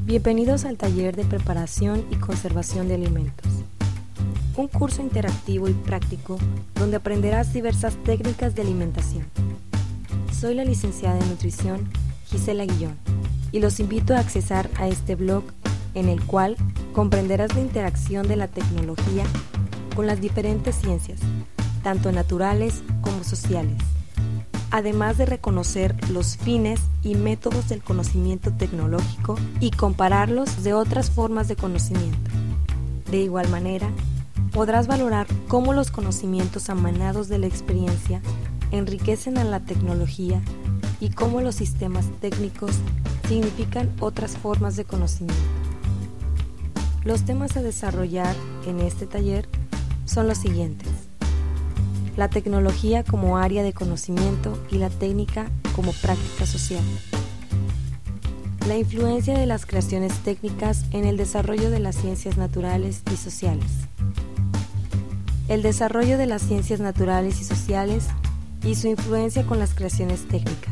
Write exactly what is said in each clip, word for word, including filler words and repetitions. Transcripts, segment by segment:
Bienvenidos al taller de preparación y conservación de alimentos. Un curso interactivo y práctico donde aprenderás diversas técnicas de alimentación. Soy la licenciada en nutrición Gisela Guillón y los invito a accesar a este blog en el cual comprenderás la interacción de la tecnología con las diferentes ciencias, tanto naturales como sociales, además de reconocer los fines y métodos del conocimiento tecnológico y compararlos de otras formas de conocimiento. De igual manera, podrás valorar cómo los conocimientos emanados de la experiencia enriquecen a la tecnología y cómo los sistemas técnicos significan otras formas de conocimiento. Los temas a desarrollar en este taller son los siguientes: la tecnología como área de conocimiento y la técnica como práctica social. La influencia de las creaciones técnicas en el desarrollo de las ciencias naturales y sociales. El desarrollo de las ciencias naturales y sociales y su influencia con las creaciones técnicas.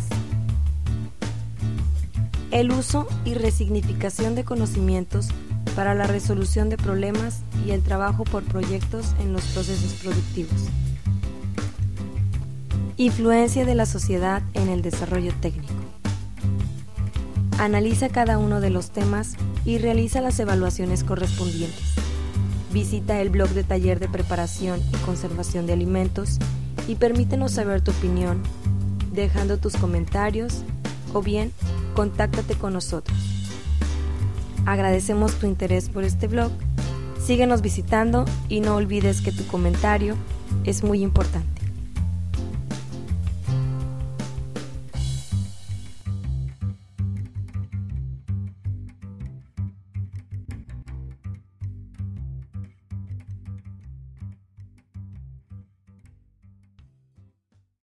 El uso y resignificación de conocimientos para la resolución de problemas y el trabajo por proyectos en los procesos productivos. Influencia de la sociedad en el desarrollo técnico. Analiza cada uno de los temas y realiza las evaluaciones correspondientes. Visita el blog de Taller de Preparación y Conservación de Alimentos y permítenos saber tu opinión, dejando tus comentarios o bien contáctate con nosotros. Agradecemos tu interés por este blog. Síguenos visitando y no olvides que tu comentario es muy importante.